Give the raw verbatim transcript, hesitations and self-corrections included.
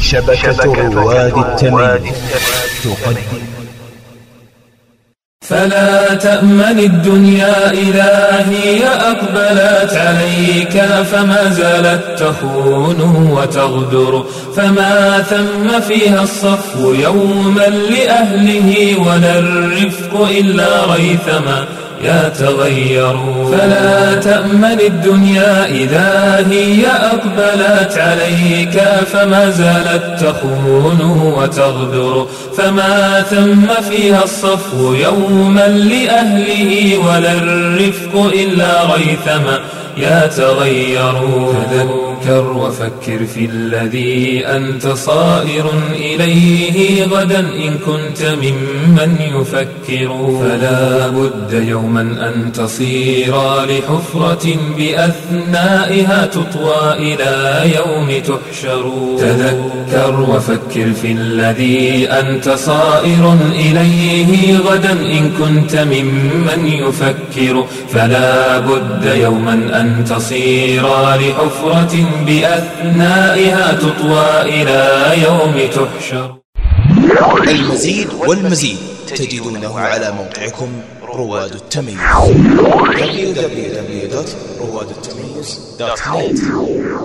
شبكة رواد التمييز تقدم. فلا تأمن الدنيا إذا هي أقبلت عليك فما زالت تخون وتغدر، فما ثم فيها الصفو يوما لأهله ولا الرفق إلا ريثما يتغير. فلا تأمن الدنيا إذا هي أقبلت عليك فما زالت تخون وتغدر، فما ثم فيها الصفو يوما لأهله ولا الرفق إلا ريثما يتغير. تذكر وفكر في الذي أنت صائر إليه غدا إن كنت ممن يفكر، فلا بد يوما أن تصير لحفرة بأثنائها تطوى إلى يوم تحشر. تذكر وفكر في الذي أنت صائر إليه غدا إن كنت ممن يفكر، فلا بد يوما أن تصير لحفرة بأثنائها تطوى إلى يوم تحشر. المزيد والمزيد تجدونه على موقعكم رواد التمييز دبليو دبليو دبليو دوت رواد التمييز دوت نت.